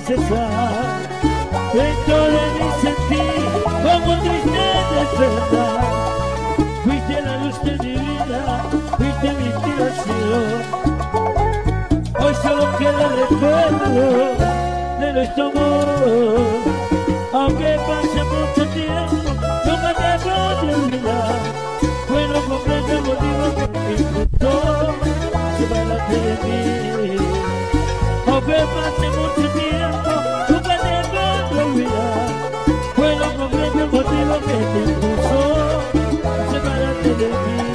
cesar. Dentro de mi sentir, como triste despertar. Fuiste la luz de mi vida, fuiste mi inspiración. Hoy solo queda el recuerdo de nuestro amor. Aunque pase mucho tiempo, nunca te podré olvidar. Bueno, comprendo el motivo que me impulsó separarte de mí. Aunque pase mucho tiempo, nunca te podré olvidar. Bueno, comprendo el motivo que te impulsó separarte de mí.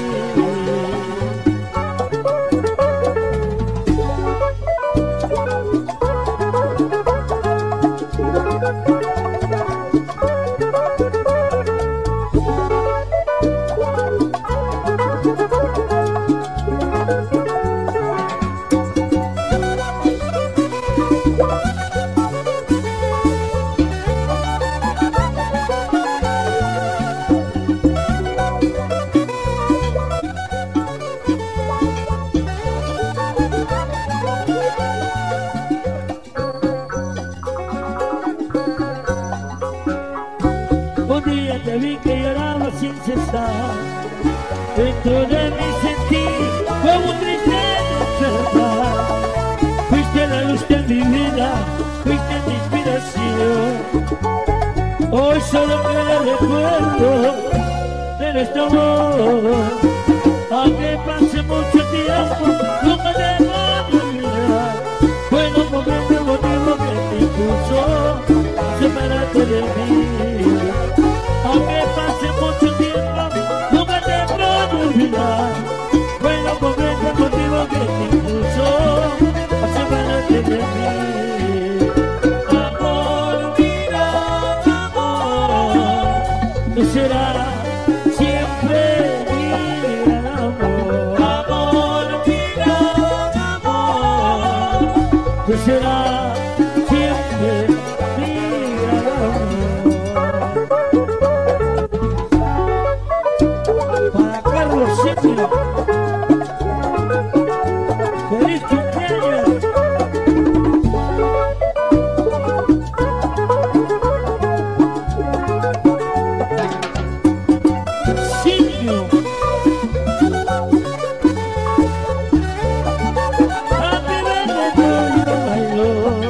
Un día te vi que lloraba sin cesar. Dentro de mi sentir, como un triste despertar. Fuiste la luz de mi vida, fuiste mi inspiración. Hoy solo queda el recuerdo de nuestro amor. Aunque pase mucho tiempo, nunca te podré olvidar. Bueno, comprendo el motivo que te impulsó separarte de mí. Aunque pase mucho tiempo, nunca te podré olvidar. Bueno, comprendo el motivo que te impulsó a separarte de mí. Amor, mira, amor, tú serás siempre mi gran amor. Amor, mira, amor, tú serás siempre mi gran amor. Para Carlos Simio, feliz cumpleaños. Simio, happy birthday to you, my love.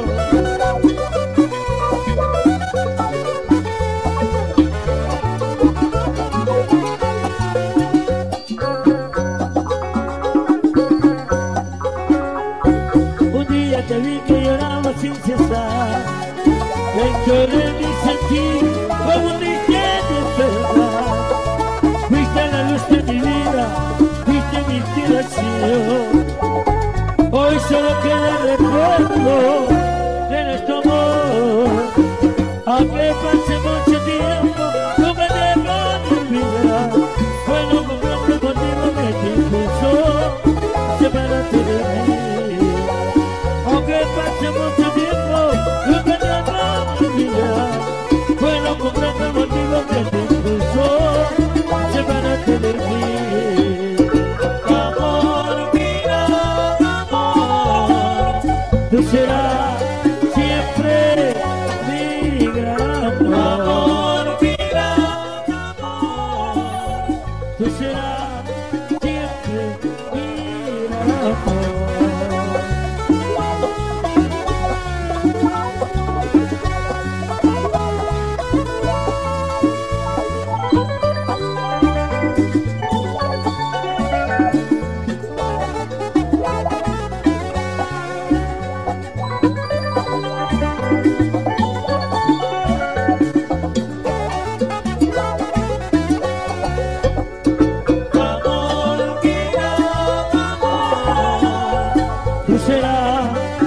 Un día te vi que lloraba sin cesar. Dentro de mi sentir, como un triste despertar. Fuiste la luz de mi vida, fuiste mi inspiración. Hoy solo queda el recuerdo de nuestro amor. Aunque pase mucho tiempo, nunca te podré olvidar. Bueno, comprendo el motivo que te impulsó separarte de mí. Aunque pase mucho tiempo, nunca te podré olvidar. Bueno, comprendo el motivo que te impulsó separarte de mí. Amor, mira, amor, tú serás siempre mi gran amor. Amor, mira, amor, tú serás siempre mi gran amor. Amor, mira, amor, tú serás